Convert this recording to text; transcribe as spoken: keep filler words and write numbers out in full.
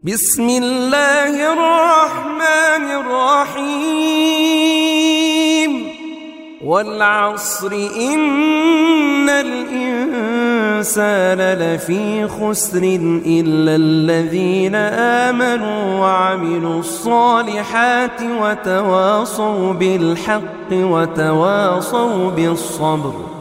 بسم الله الرحمن الرحيم والعصر إن الإنسان لفي خسر إلا الذين آمنوا وعملوا الصالحات وتواصوا بالحق وتواصوا بالصبر